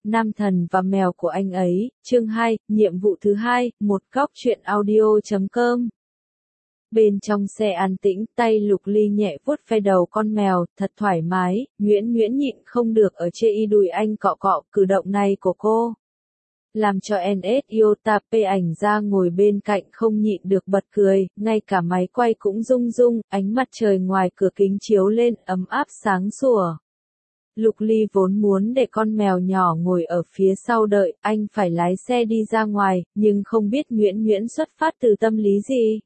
Nam thần và mèo của anh ấy, chương 2, nhiệm vụ thứ 2, một góc truyện audio.com. Bên trong xe an tĩnh, tay Lục Ly nhẹ vuốt ve đầu con mèo, thật thoải mái, Nguyễn nhịn không được ở chê y đùi anh cọ cọ, cử động này của cô làm cho NS Yotape ảnh ra ngồi bên cạnh không nhịn được bật cười, ngay cả máy quay cũng rung rung, ánh mặt trời ngoài cửa kính chiếu lên ấm áp sáng sủa. Lục Ly vốn muốn để con mèo nhỏ ngồi ở phía sau đợi, anh phải lái xe đi ra ngoài, nhưng không biết Nguyễn xuất phát từ tâm lý gì.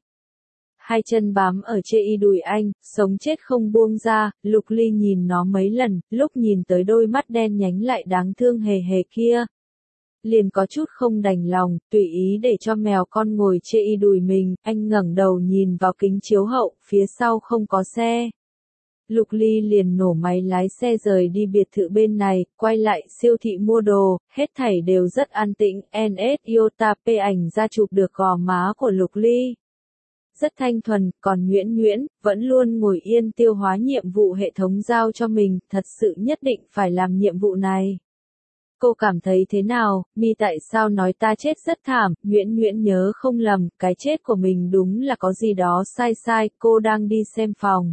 Hai chân bám ở chê y đùi anh, sống chết không buông ra, Lục Ly nhìn nó mấy lần, lúc nhìn tới đôi mắt đen nhánh lại đáng thương hề hề kia. Liền có chút không đành lòng, tùy ý để cho mèo con ngồi chê y đùi mình, anh ngẩng đầu nhìn vào kính chiếu hậu, phía sau không có xe. Lục Ly liền nổ máy lái xe rời đi biệt thự bên này, quay lại siêu thị mua đồ, hết thảy đều rất an tĩnh, NS Yotape ảnh ra chụp được gò má của Lục Ly. Rất thanh thuần, còn Nguyễn vẫn luôn ngồi yên tiêu hóa nhiệm vụ hệ thống giao cho mình, thật sự nhất định phải làm nhiệm vụ này. Cô cảm thấy thế nào, Mi tại sao nói ta chết rất thảm, Nguyễn nhớ không lầm, cái chết của mình đúng là có gì đó sai, cô đang đi xem phòng.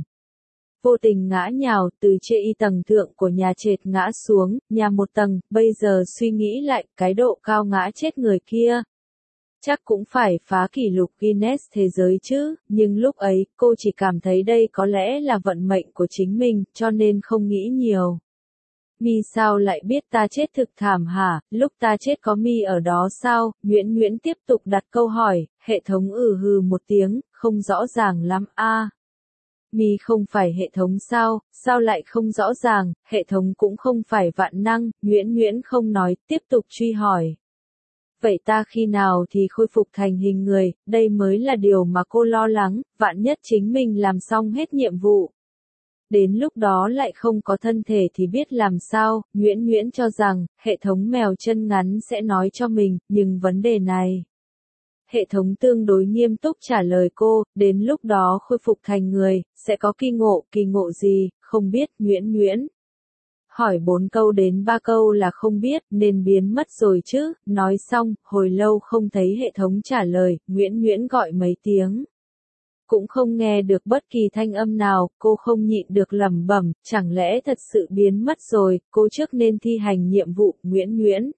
Vô tình ngã nhào từ chê y tầng thượng của nhà trệt ngã xuống, nhà một tầng, bây giờ suy nghĩ lại, cái độ cao ngã chết người kia. Chắc cũng phải phá kỷ lục Guinness thế giới chứ, nhưng lúc ấy, cô chỉ cảm thấy đây có lẽ là vận mệnh của chính mình, cho nên không nghĩ nhiều. Mi sao lại biết ta chết thực thảm hả, lúc ta chết có Mi ở đó sao, Nguyễn tiếp tục đặt câu hỏi, hệ thống hừ một tiếng, không rõ ràng lắm a. Mi không phải hệ thống sao lại không rõ ràng, hệ thống cũng không phải vạn năng, Nguyễn không nói, tiếp tục truy hỏi. Vậy ta khi nào thì khôi phục thành hình người, đây mới là điều mà cô lo lắng, vạn nhất chính mình làm xong hết nhiệm vụ. Đến lúc đó lại không có thân thể thì biết làm sao, Nguyễn cho rằng, hệ thống mèo chân ngắn sẽ nói cho mình, nhưng vấn đề này. Hệ thống tương đối nghiêm túc trả lời cô, đến lúc đó khôi phục thành người, sẽ có kỳ ngộ gì, không biết, Nguyễn. Hỏi 4 câu đến 3 câu là không biết, nên biến mất rồi chứ, nói xong, hồi lâu không thấy hệ thống trả lời, Nguyễn gọi mấy tiếng. Cũng không nghe được bất kỳ thanh âm nào, cô không nhịn được lẩm bẩm, chẳng lẽ thật sự biến mất rồi, cô trước nên thi hành nhiệm vụ, Nguyễn.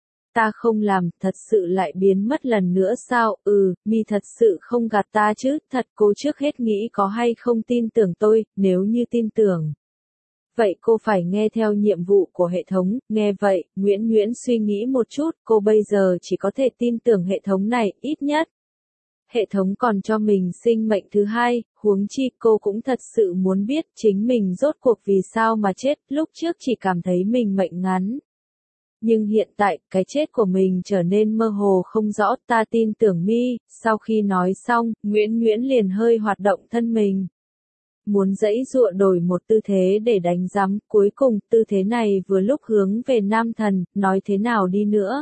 Ta không làm, thật sự lại biến mất lần nữa sao, Mi thật sự không gạt ta chứ, thật cô trước hết nghĩ có hay không tin tưởng tôi, nếu như tin tưởng. Vậy cô phải nghe theo nhiệm vụ của hệ thống, nghe vậy, Nguyễn suy nghĩ một chút, cô bây giờ chỉ có thể tin tưởng hệ thống này, ít nhất. Hệ thống còn cho mình sinh mệnh thứ hai, huống chi cô cũng thật sự muốn biết chính mình rốt cuộc vì sao mà chết, lúc trước chỉ cảm thấy mình mệnh ngắn. Nhưng hiện tại, cái chết của mình trở nên mơ hồ không rõ, ta tin tưởng Mi, sau khi nói xong, Nguyễn liền hơi hoạt động thân mình. Muốn giãy giụa đổi một tư thế để đánh giám, cuối cùng, tư thế này vừa lúc hướng về nam thần, nói thế nào đi nữa.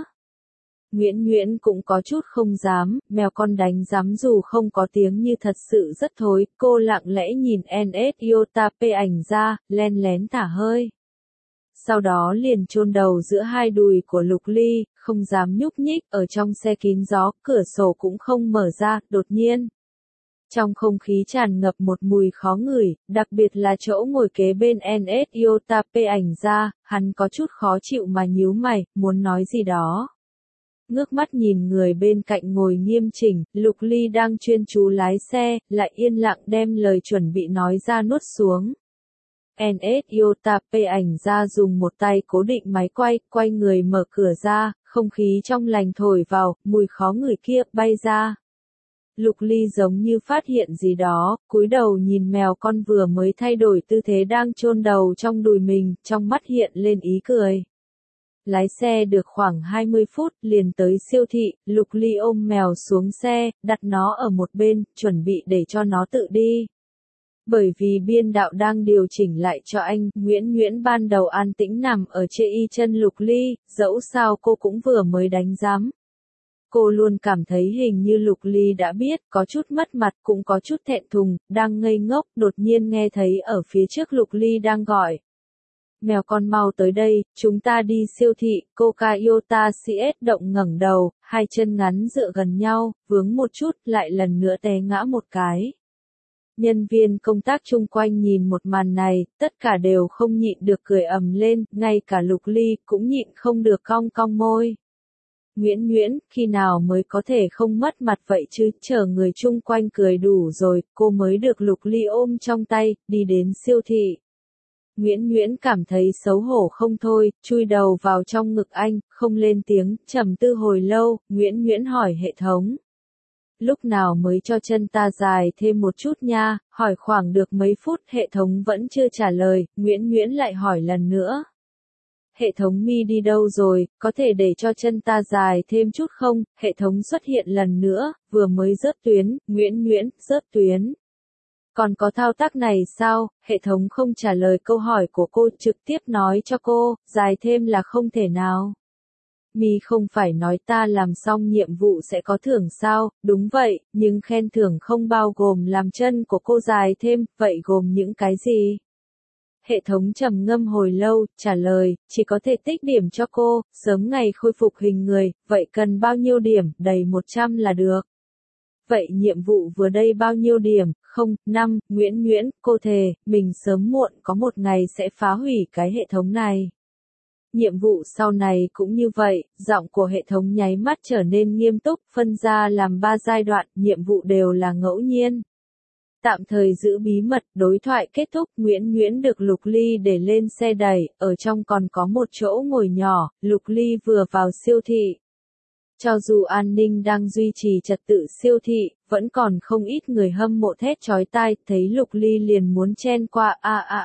Nguyễn cũng có chút không dám, mèo con đánh giám dù không có tiếng như thật sự rất thối, cô lặng lẽ nhìn NS Yotape ảnh ra, len lén thả hơi. Sau đó liền chôn đầu giữa hai đùi của Lục Ly, không dám nhúc nhích, ở trong xe kín gió, cửa sổ cũng không mở ra, đột nhiên. Trong không khí tràn ngập một mùi khó ngửi, đặc biệt là chỗ ngồi kế bên NS Yotape ảnh ra, hắn có chút khó chịu mà nhíu mày, muốn nói gì đó. Ngước mắt nhìn người bên cạnh ngồi nghiêm chỉnh, Lục Ly đang chuyên chú lái xe, lại yên lặng đem lời chuẩn bị nói ra nuốt xuống. NS Yotape ảnh ra dùng một tay cố định máy quay người mở cửa ra, không khí trong lành thổi vào, mùi khó ngửi kia bay ra. Lục Ly giống như phát hiện gì đó, cúi đầu nhìn mèo con vừa mới thay đổi tư thế đang chôn đầu trong đùi mình, trong mắt hiện lên ý cười. Lái xe được khoảng 20 phút, liền tới siêu thị, Lục Ly ôm mèo xuống xe, đặt nó ở một bên, chuẩn bị để cho nó tự đi. Bởi vì biên đạo đang điều chỉnh lại cho anh, Nguyễn ban đầu an tĩnh nằm ở chê y chân Lục Ly, dẫu sao cô cũng vừa mới đánh giám. Cô luôn cảm thấy hình như Lục Ly đã biết, có chút mất mặt, cũng có chút thẹn thùng, đang ngây ngốc, đột nhiên nghe thấy ở phía trước Lục Ly đang gọi. Mèo con mau tới đây, chúng ta đi siêu thị, Kokayota CS động ngẩng đầu, hai chân ngắn dựa gần nhau, vướng một chút, lại lần nữa té ngã một cái. Nhân viên công tác chung quanh nhìn một màn này, tất cả đều không nhịn được cười ầm lên, ngay cả Lục Ly cũng nhịn không được cong cong môi. Nguyễn, khi nào mới có thể không mất mặt vậy chứ, chờ người chung quanh cười đủ rồi, cô mới được Lục Ly ôm trong tay, đi đến siêu thị. Nguyễn cảm thấy xấu hổ không thôi, chui đầu vào trong ngực anh, không lên tiếng, trầm tư hồi lâu, Nguyễn hỏi hệ thống. Lúc nào mới cho chân ta dài thêm một chút nha, hỏi khoảng được mấy phút, hệ thống vẫn chưa trả lời, Nguyễn lại hỏi lần nữa. Hệ thống mi đi đâu rồi, có thể để cho chân ta dài thêm chút không, hệ thống xuất hiện lần nữa, vừa mới rớt tuyến, Nguyễn, rớt tuyến. Còn có thao tác này sao, hệ thống không trả lời câu hỏi của cô, trực tiếp nói cho cô, dài thêm là không thể nào. Mi không phải nói ta làm xong nhiệm vụ sẽ có thưởng sao, đúng vậy, nhưng khen thưởng không bao gồm làm chân của cô dài thêm, vậy gồm những cái gì? Hệ thống trầm ngâm hồi lâu, trả lời, chỉ có thể tích điểm cho cô, sớm ngày khôi phục hình người, vậy cần bao nhiêu điểm, đầy 100 là được. Vậy nhiệm vụ vừa đây bao nhiêu điểm, không, 5, Nguyễn, cô thề, mình sớm muộn có một ngày sẽ phá hủy cái hệ thống này. Nhiệm vụ sau này cũng như vậy, giọng của hệ thống nháy mắt trở nên nghiêm túc, phân ra làm 3 giai đoạn, nhiệm vụ đều là ngẫu nhiên. Tạm thời giữ bí mật, đối thoại kết thúc, Nguyễn được Lục Ly để lên xe đẩy, ở trong còn có một chỗ ngồi nhỏ, Lục Ly vừa vào siêu thị. Cho dù an ninh đang duy trì trật tự siêu thị, vẫn còn không ít người hâm mộ thét chói tai, thấy Lục Ly liền muốn chen qua,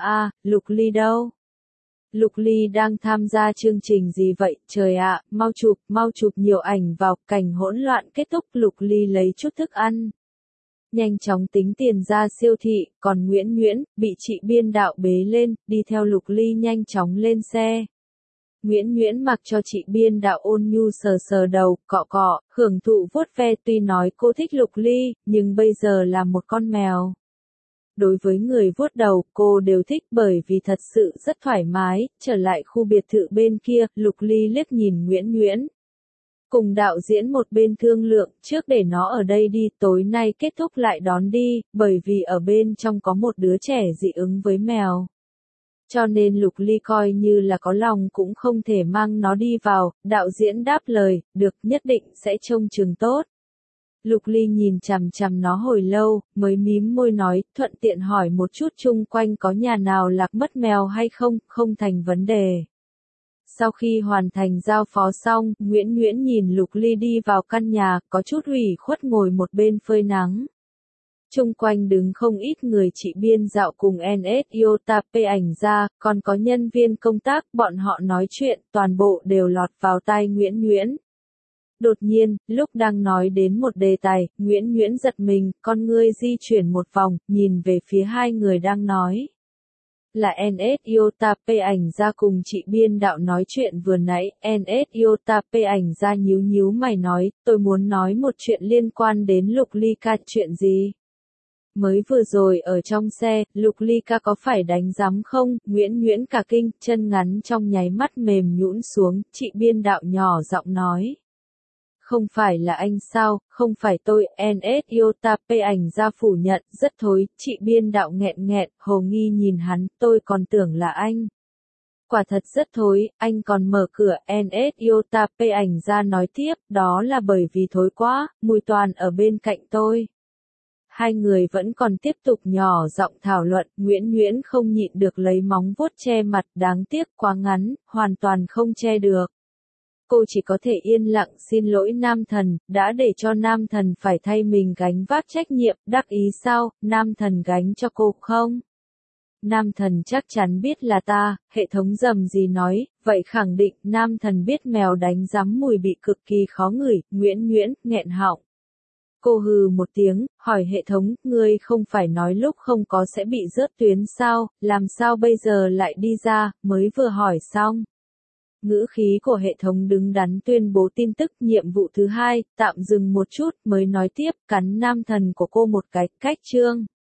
Lục Ly đâu? Lục Ly đang tham gia chương trình gì vậy, trời ạ, mau chụp nhiều ảnh vào, cảnh hỗn loạn kết thúc, Lục Ly lấy chút thức ăn. Nhanh chóng tính tiền ra siêu thị, còn Nguyễn, bị chị biên đạo bế lên, đi theo Lục Ly nhanh chóng lên xe. Nguyễn mặc cho chị biên đạo ôn nhu sờ sờ đầu, cọ, hưởng thụ vuốt ve, tuy nói cô thích Lục Ly, nhưng bây giờ là một con mèo. Đối với người vuốt đầu, cô đều thích bởi vì thật sự rất thoải mái, trở lại khu biệt thự bên kia, Lục Ly liếc nhìn Nguyễn. Cùng đạo diễn một bên thương lượng, trước để nó ở đây đi, tối nay kết thúc lại đón đi, bởi vì ở bên trong có một đứa trẻ dị ứng với mèo. Cho nên Lục Ly coi như là có lòng cũng không thể mang nó đi vào, đạo diễn đáp lời, được, nhất định sẽ trông chừng tốt. Lục Ly nhìn chằm chằm nó hồi lâu, mới mím môi nói, thuận tiện hỏi một chút chung quanh có nhà nào lạc mất mèo hay không, không thành vấn đề. Sau khi hoàn thành giao phó xong, Nguyễn nhìn Lục Ly đi vào căn nhà, có chút ủy khuất ngồi một bên phơi nắng. Chung quanh đứng không ít người, chị biên dạo cùng NSIOTA ảnh ra, còn có nhân viên công tác, bọn họ nói chuyện, toàn bộ đều lọt vào tai Nguyễn. Đột nhiên, lúc đang nói đến một đề tài, Nguyễn giật mình, con ngươi di chuyển một vòng, nhìn về phía hai người đang nói. Là NSIOTA ảnh ra cùng chị biên đạo nói chuyện vừa nãy, NSIOTA ảnh ra nhíu mày nói, tôi muốn nói một chuyện liên quan đến Lục Ly ca, chuyện gì? Mới vừa rồi ở trong xe, Lục Ly ca có phải đánh giám không? Nguyễn cả kinh, chân ngắn trong nháy mắt mềm nhũn xuống, chị biên đạo nhỏ giọng nói. Không phải là anh sao, không phải tôi, NSIOTA ảnh ra phủ nhận, rất thối, chị biên đạo nghẹn, hồ nghi nhìn hắn, tôi còn tưởng là anh. Quả thật rất thối, anh còn mở cửa, NSIOTA ảnh ra nói tiếp, đó là bởi vì thối quá, mùi toàn ở bên cạnh tôi. Hai người vẫn còn tiếp tục nhỏ giọng thảo luận, Nguyễn không nhịn được lấy móng vuốt che mặt, đáng tiếc quá ngắn, hoàn toàn không che được. Cô chỉ có thể yên lặng xin lỗi nam thần, đã để cho nam thần phải thay mình gánh vác trách nhiệm, đắc ý sao, nam thần gánh cho cô không? Nam thần chắc chắn biết là ta, hệ thống rầm gì nói, vậy khẳng định nam thần biết mèo đánh giám mùi bị cực kỳ khó ngửi, Nguyễn, nghẹn họng. Cô hừ một tiếng, hỏi hệ thống, ngươi không phải nói lúc không có sẽ bị rớt tuyến sao, làm sao bây giờ lại đi ra, mới vừa hỏi xong. Ngữ khí của hệ thống đứng đắn tuyên bố tin tức nhiệm vụ thứ 2, tạm dừng một chút mới nói tiếp, cắn nam thần của cô một cái, cách chương.